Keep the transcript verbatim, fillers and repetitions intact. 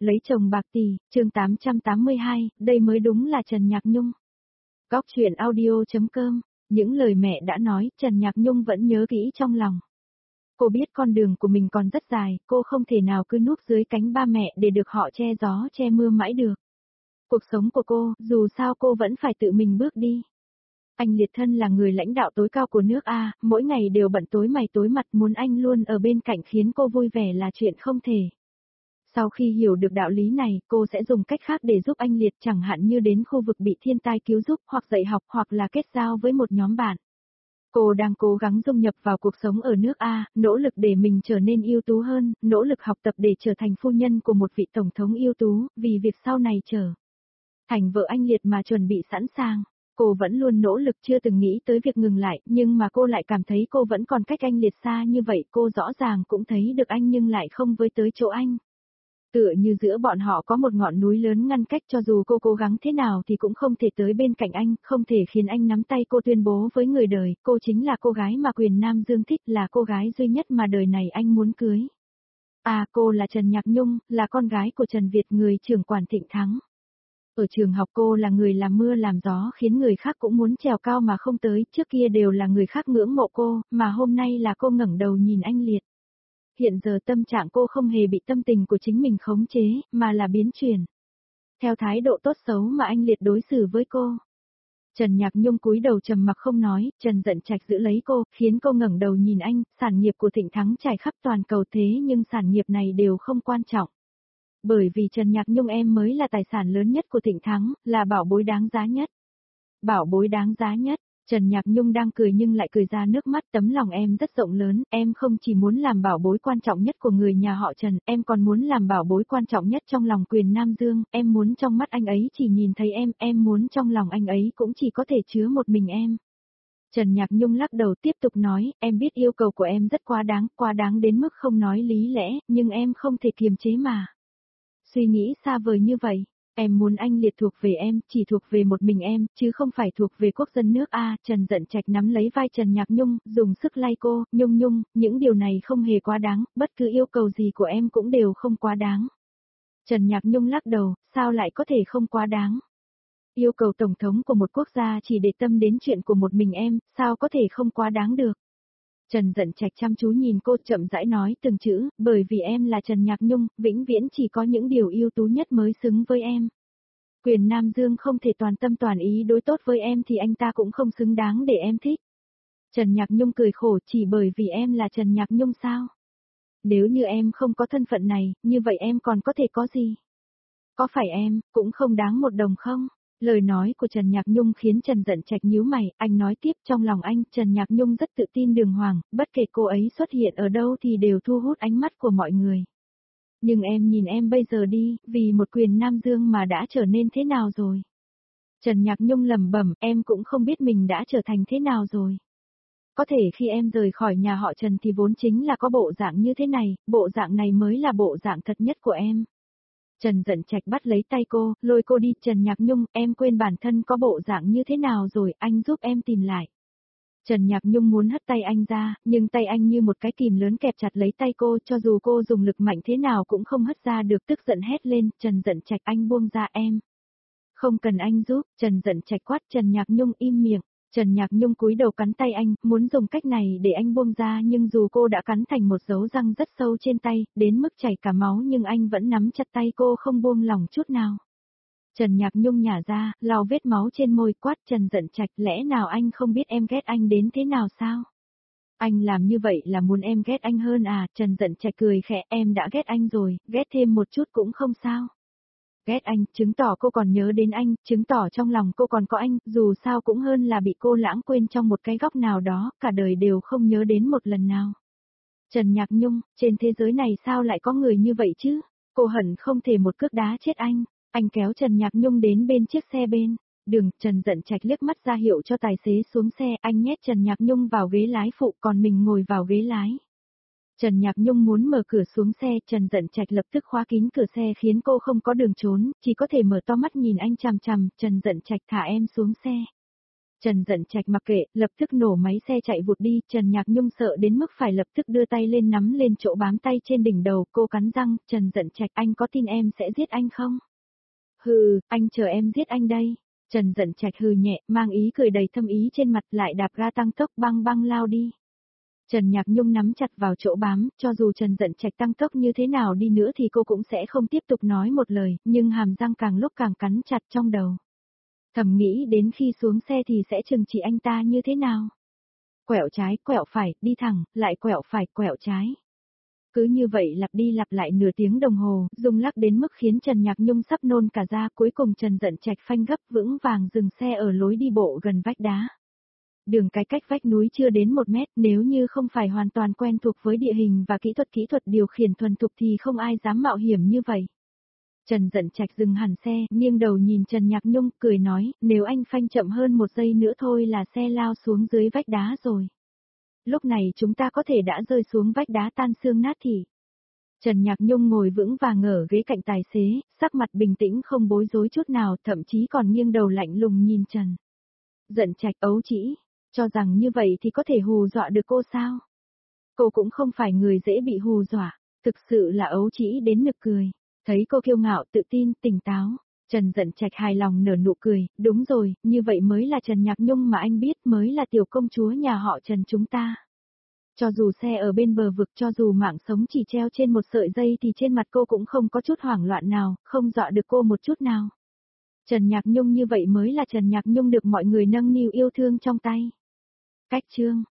Lấy chồng bạc tỷ, chương tám trăm tám mươi hai, đây mới đúng là Trần Nhạc Nhung. Góc truyện audio.com, những lời mẹ đã nói, Trần Nhạc Nhung vẫn nhớ kỹ trong lòng. Cô biết con đường của mình còn rất dài, cô không thể nào cứ núp dưới cánh ba mẹ để được họ che gió che mưa mãi được. Cuộc sống của cô, dù sao cô vẫn phải tự mình bước đi. Anh Liệt thân là người lãnh đạo tối cao của nước A, mỗi ngày đều bận tối mày tối mặt, muốn anh luôn ở bên cạnh khiến cô vui vẻ là chuyện không thể. Sau khi hiểu được đạo lý này, cô sẽ dùng cách khác để giúp anh Liệt, chẳng hạn như đến khu vực bị thiên tai cứu giúp, hoặc dạy học, hoặc là kết giao với một nhóm bạn. Cô đang cố gắng dung nhập vào cuộc sống ở nước A, nỗ lực để mình trở nên ưu tú hơn, nỗ lực học tập để trở thành phu nhân của một vị tổng thống ưu tú, vì việc sau này trở thành vợ anh Liệt mà chuẩn bị sẵn sàng. Cô vẫn luôn nỗ lực, chưa từng nghĩ tới việc ngừng lại, nhưng mà cô lại cảm thấy cô vẫn còn cách anh Liệt xa như vậy, cô rõ ràng cũng thấy được anh nhưng lại không với tới chỗ anh. Tựa như giữa bọn họ có một ngọn núi lớn ngăn cách, cho dù cô cố gắng thế nào thì cũng không thể tới bên cạnh anh, không thể khiến anh nắm tay cô tuyên bố với người đời, cô chính là cô gái mà Quyền Nam Dương thích, là cô gái duy nhất mà đời này anh muốn cưới. À, cô là Trần Nhạc Nhung, là con gái của Trần Việt, người trưởng quản Thịnh Thắng. Ở trường học cô là người làm mưa làm gió khiến người khác cũng muốn trèo cao mà không tới, trước kia đều là người khác ngưỡng mộ cô, mà hôm nay là cô ngẩng đầu nhìn anh Liệt. Hiện giờ tâm trạng cô không hề bị tâm tình của chính mình khống chế, mà là biến chuyển theo thái độ tốt xấu mà anh Liệt đối xử với cô. Trần Nhạc Nhung cúi đầu trầm mặc không nói, Trần Dận Trạch giữ lấy cô, khiến cô ngẩng đầu nhìn anh, sản nghiệp của Thịnh Thắng trải khắp toàn cầu thế nhưng sản nghiệp này đều không quan trọng. Bởi vì Trần Nhạc Nhung em mới là tài sản lớn nhất của Thịnh Thắng, là bảo bối đáng giá nhất. Bảo bối đáng giá nhất. Trần Nhạc Nhung đang cười nhưng lại cười ra nước mắt, tấm lòng em rất rộng lớn, em không chỉ muốn làm bảo bối quan trọng nhất của người nhà họ Trần, em còn muốn làm bảo bối quan trọng nhất trong lòng Quyền Nam Dương, em muốn trong mắt anh ấy chỉ nhìn thấy em, em muốn trong lòng anh ấy cũng chỉ có thể chứa một mình em. Trần Nhạc Nhung lắc đầu tiếp tục nói, em biết yêu cầu của em rất quá đáng, quá đáng đến mức không nói lý lẽ, nhưng em không thể kiềm chế mà. Suy nghĩ xa vời như vậy. Em muốn anh Liệt thuộc về em, chỉ thuộc về một mình em, chứ không phải thuộc về quốc dân nước A. Trần Dận Trạch nắm lấy vai Trần Nhạc Nhung, dùng sức lay cô, Nhung Nhung, những điều này không hề quá đáng, bất cứ yêu cầu gì của em cũng đều không quá đáng. Trần Nhạc Nhung lắc đầu, sao lại có thể không quá đáng? Yêu cầu tổng thống của một quốc gia chỉ để tâm đến chuyện của một mình em, sao có thể không quá đáng được? Trần Dận Trạch chăm chú nhìn cô, chậm rãi nói từng chữ, bởi vì em là Trần Nhạc Nhung, vĩnh viễn chỉ có những điều ưu tú nhất mới xứng với em. Quyền Nam Dương không thể toàn tâm toàn ý đối tốt với em thì anh ta cũng không xứng đáng để em thích. Trần Nhạc Nhung cười khổ, chỉ bởi vì em là Trần Nhạc Nhung sao? Nếu như em không có thân phận này, như vậy em còn có thể có gì? Có phải em, cũng không đáng một đồng không? Lời nói của Trần Nhạc Nhung khiến Trần Dận Trạch nhíu mày, anh nói tiếp, trong lòng anh, Trần Nhạc Nhung rất tự tin đường hoàng, bất kể cô ấy xuất hiện ở đâu thì đều thu hút ánh mắt của mọi người. Nhưng em nhìn em bây giờ đi, vì một Quyền Nam Dương mà đã trở nên thế nào rồi? Trần Nhạc Nhung lẩm bẩm, em cũng không biết mình đã trở thành thế nào rồi. Có thể khi em rời khỏi nhà họ Trần thì vốn chính là có bộ dạng như thế này, bộ dạng này mới là bộ dạng thật nhất của em. Trần Dận Trạch bắt lấy tay cô, lôi cô đi, Trần Nhạc Nhung, em quên bản thân có bộ dạng như thế nào rồi, anh giúp em tìm lại. Trần Nhạc Nhung muốn hất tay anh ra, nhưng tay anh như một cái kìm lớn kẹp chặt lấy tay cô, cho dù cô dùng lực mạnh thế nào cũng không hất ra được, tức giận hét lên, Trần Dận Trạch, anh buông ra em. Không cần anh giúp, Trần Dận Trạch quát, Trần Nhạc Nhung im miệng. Trần Nhạc Nhung cúi đầu cắn tay anh, muốn dùng cách này để anh buông ra, nhưng dù cô đã cắn thành một dấu răng rất sâu trên tay, đến mức chảy cả máu, nhưng anh vẫn nắm chặt tay cô không buông lỏng chút nào. Trần Nhạc Nhung nhả ra, lau vết máu trên môi, quát, Trần Dận Trạch, lẽ nào anh không biết em ghét anh đến thế nào sao? Anh làm như vậy là muốn em ghét anh hơn à? Trần Dận Trạch cười khẽ, em đã ghét anh rồi, ghét thêm một chút cũng không sao. Ghét anh, chứng tỏ cô còn nhớ đến anh, chứng tỏ trong lòng cô còn có anh, dù sao cũng hơn là bị cô lãng quên trong một cái góc nào đó, cả đời đều không nhớ đến một lần nào. Trần Nhạc Nhung, trên thế giới này sao lại có người như vậy chứ? Cô hận không thể một cước đá chết anh. Anh kéo Trần Nhạc Nhung đến bên chiếc xe bên đường, Trần Dận Trạch liếc mắt ra hiệu cho tài xế xuống xe, anh nhét Trần Nhạc Nhung vào ghế lái phụ, còn mình ngồi vào ghế lái. Trần Nhạc Nhung muốn mở cửa xuống xe, Trần Dận Trạch lập tức khóa kín cửa xe khiến cô không có đường trốn, chỉ có thể mở to mắt nhìn anh chằm chằm, Trần Dận Trạch, thả em xuống xe. Trần Dận Trạch mặc kệ, lập tức nổ máy xe chạy vụt đi, Trần Nhạc Nhung sợ đến mức phải lập tức đưa tay lên nắm lên chỗ bám tay trên đỉnh đầu, cô cắn răng, Trần Dận Trạch anh có tin em sẽ giết anh không? Hừ, anh chờ em giết anh đây. Trần Dận Trạch hừ nhẹ, mang ý cười đầy thâm ý trên mặt lại đạp ga tăng tốc băng băng lao đi. Trần Nhạc Nhung nắm chặt vào chỗ bám, cho dù Trần Dận Trạch tăng tốc như thế nào đi nữa thì cô cũng sẽ không tiếp tục nói một lời, nhưng hàm răng càng lúc càng cắn chặt trong đầu. Thầm nghĩ đến khi xuống xe thì sẽ trừng trị anh ta như thế nào. Quẹo trái, quẹo phải, đi thẳng, lại quẹo phải, quẹo trái. Cứ như vậy lặp đi lặp lại nửa tiếng đồng hồ, rung lắc đến mức khiến Trần Nhạc Nhung sắp nôn cả ra, cuối cùng Trần Dận Trạch phanh gấp vững vàng dừng xe ở lối đi bộ gần vách đá. Đường cái cách vách núi chưa đến một mét, nếu như không phải hoàn toàn quen thuộc với địa hình và kỹ thuật kỹ thuật điều khiển thuần thục thì không ai dám mạo hiểm như vậy. Trần Dận Trạch dừng hẳn xe, nghiêng đầu nhìn Trần Nhạc Nhung, cười nói, nếu anh phanh chậm hơn một giây nữa thôi là xe lao xuống dưới vách đá rồi. Lúc này chúng ta có thể đã rơi xuống vách đá tan xương nát thịt. Trần Nhạc Nhung ngồi vững vàng ở ghế cạnh tài xế, sắc mặt bình tĩnh không bối rối chút nào, thậm chí còn nghiêng đầu lạnh lùng nhìn Trần Dận Trạch. Ấu trĩ, cho rằng như vậy thì có thể hù dọa được cô sao? Cô cũng không phải người dễ bị hù dọa, thực sự là ấu trĩ đến nực cười. Thấy cô kiêu ngạo, tự tin, tỉnh táo, Trần Dận Trạch hài lòng nở nụ cười, đúng rồi, như vậy mới là Trần Nhạc Nhung mà anh biết, mới là tiểu công chúa nhà họ Trần chúng ta. Cho dù xe ở bên bờ vực, cho dù mạng sống chỉ treo trên một sợi dây thì trên mặt cô cũng không có chút hoảng loạn nào, không dọa được cô một chút nào. Trần Nhạc Nhung như vậy mới là Trần Nhạc Nhung được mọi người nâng niu yêu thương trong tay. Cách chương